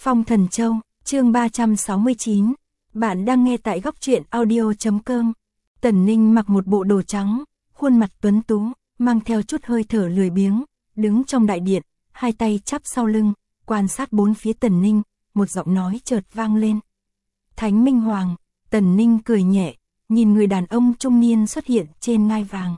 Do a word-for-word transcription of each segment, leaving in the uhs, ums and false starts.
Phong Thần Châu, chương ba trăm sáu mươi chín. Bạn đang nghe tại góc truyện audio chấm com. Tần Ninh mặc một bộ đồ trắng, khuôn mặt tuấn tú, mang theo chút hơi thở lười biếng, đứng trong đại điện, hai tay chắp sau lưng, quan sát bốn phía Tần Ninh, một giọng nói chợt vang lên. Thánh Minh Hoàng. Tần Ninh cười nhẹ, nhìn người đàn ông trung niên xuất hiện trên ngai vàng.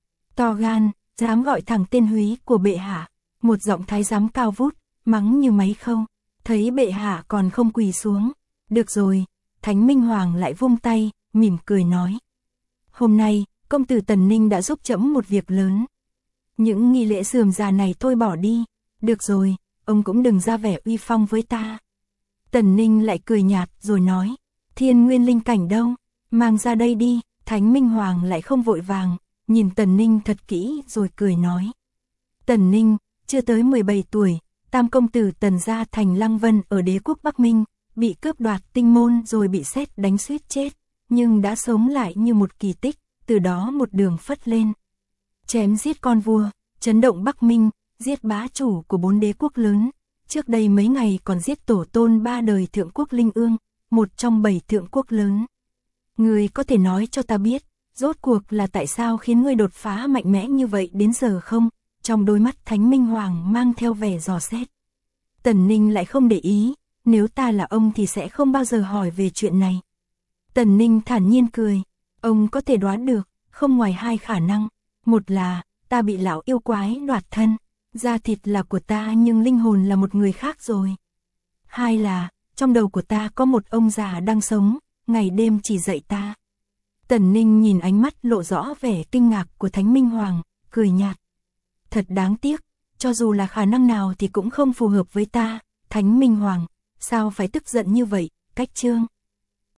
To gan, dám gọi thẳng tên húy của bệ hạ. Một giọng thái giám cao vút, mắng như máy khâu. Thấy bệ hạ còn không quỳ xuống. Được rồi, Thánh Minh Hoàng lại vung tay, mỉm cười nói. Hôm nay, công tử Tần Ninh đã giúp trẫm một việc lớn. Những nghi lễ rườm rà này thôi bỏ đi. Được rồi, ông cũng đừng ra vẻ uy phong với ta. Tần Ninh lại cười nhạt rồi nói. Thiên nguyên linh cảnh đâu? Mang ra đây đi. Thánh Minh Hoàng lại không vội vàng, nhìn Tần Ninh thật kỹ rồi cười nói. Tần Ninh, chưa tới mười bảy tuổi, tam công tử Tần gia thành Lăng Vân ở đế quốc Bắc Minh, bị cướp đoạt tinh môn rồi bị sét đánh suýt chết, nhưng đã sống lại như một kỳ tích, từ đó một đường phất lên. Chém giết con vua, chấn động Bắc Minh, giết bá chủ của bốn đế quốc lớn, trước đây mấy ngày còn giết tổ tôn ba đời thượng quốc Linh Ương, một trong bảy thượng quốc lớn. Ngươi có thể nói cho ta biết, rốt cuộc là tại sao khiến ngươi đột phá mạnh mẽ như vậy đến giờ không? Trong đôi mắt Thánh Minh Hoàng mang theo vẻ dò xét. Tần Ninh lại không để ý, nếu ta là ông thì sẽ không bao giờ hỏi về chuyện này. Tần Ninh thản nhiên cười, ông có thể đoán được, không ngoài hai khả năng. Một là, ta bị lão yêu quái đoạt thân, da thịt là của ta nhưng linh hồn là một người khác rồi. Hai là, trong đầu của ta có một ông già đang sống, ngày đêm chỉ dạy ta. Tần Ninh nhìn ánh mắt lộ rõ vẻ kinh ngạc của Thánh Minh Hoàng, cười nhạt. Thật đáng tiếc, cho dù là khả năng nào thì cũng không phù hợp với ta. Thánh Minh Hoàng, sao phải tức giận như vậy? Cách chương.